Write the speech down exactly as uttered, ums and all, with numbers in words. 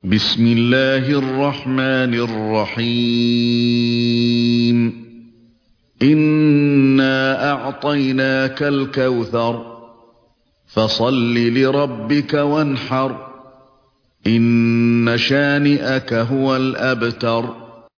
بسم الله الرحمن الرحيم إنا أعطيناك الكوثر فصل لربك وانحر إن شانئك هو الأبتر